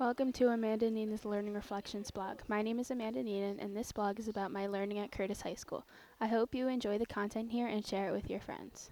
Welcome to Amanda Neenan's Learning Reflections blog. My name is Amanda Neenan, and this blog is about my learning at Curtis High School. I hope you enjoy the content here and share it with your friends.